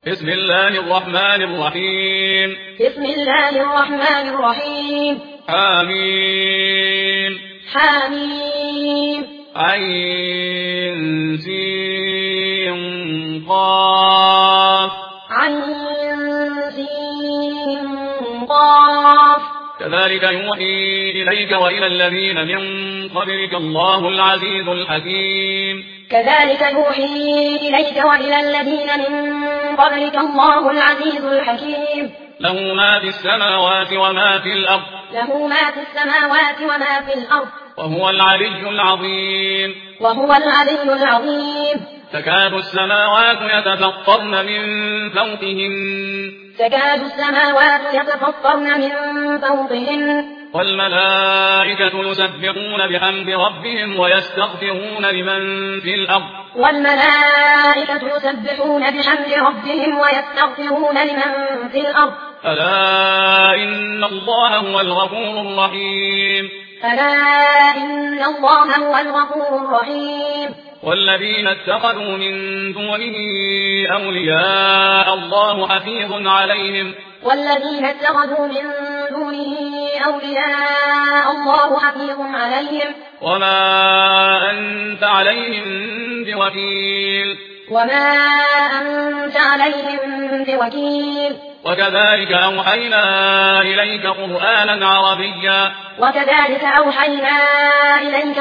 بسم الله الرحمن الرحيم. بسم الله الرحمن الرحيم. حميم. حميم. عين سين قاف. عين سين قاف. كذلك يوحي إليك وإلى الذين من قبلك الله العزيز الحكيم. كذلك يوحي إليك وإلى الذين من قبلك الله العزيز الحكيم. له ما في السماوات وما في الأرض. له ما في السماوات وما في الأرض. وهو العلي العظيم. وهو العلي العظيم. تكاد السماوات يتفطرن من فوقهن. تكاد السماوات يتفطرن من فوقهن. والملائكة يسبحون بحمد ربهم ويستغفرون لمن في الأرض. والملائكة يسبحون بحمد ربهم ويستغفرون لمن في الأرض. ألا إن الله هو الغفور الرحيم. ألا إن الله هو الغفور الرحيم. والذين اتخذوا من دونه أولياء الله حفيظ عليهم. والذين اتخذوا من دونه أولياء الله حفيظ عليهم. وما أنت عليهم بوكيل. وما أنت عليهم بوكيل. وكذلك أوحينا إليك قرآنا عربيا. وكذلك أوحينا إليك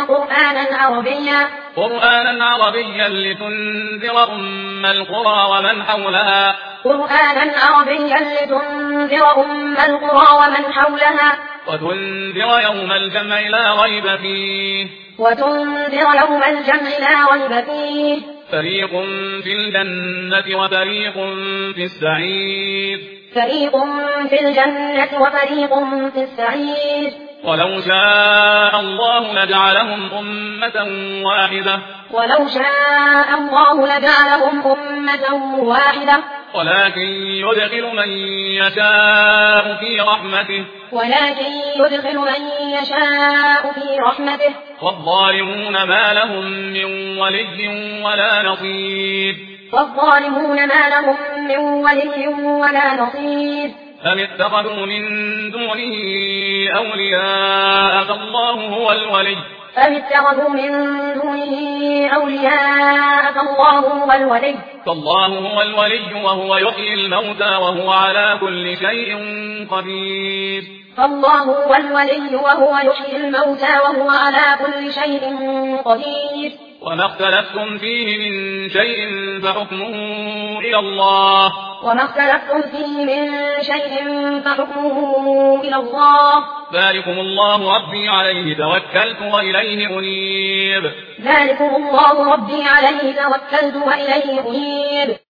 قرآنا عربيا لتنذر أم القرى ومن حولها. قرآنا عربيا لتنذر أم القرى ومن حولها. وتنذر يوم الجمع لا ريب فيه. وتنذر يوم الجمع لا ريب فيه. فريق في الجنة وفريق في السعير. فريق في الجنة وفريق في السعير. ولو شاء الله لجعلهم أمة واحدة. ولو شاء الله لجعلهم أمة واحدة. ولكن يدخل من يشاء في رحمته. ولكن يدخل من يشاء في رحمته. والظالمون ما لهم من ولي ولا نصير. والظالمون ما لهم من ولي ولا نصير. أم اتخذوا من دونه أولياء فالله هو الولي. أم اتخذوا من دونه أولياء فالله هو الولي. فالله هو الولي وهو يحيي الموتى وهو على كل شيء قدير. فالله هو الولي وهو يحيي الموتى وهو على كل شيء قدير. وما اختلفتم فيه من شيء فحكمه إلى الله. وما اختلفتم فيه من شيء فحكمه إلى الله. ذلكم الله ربي عليه توكلت وإليه أنيب. ذلكم الله ربي عليه توكلت وإليه أنيب.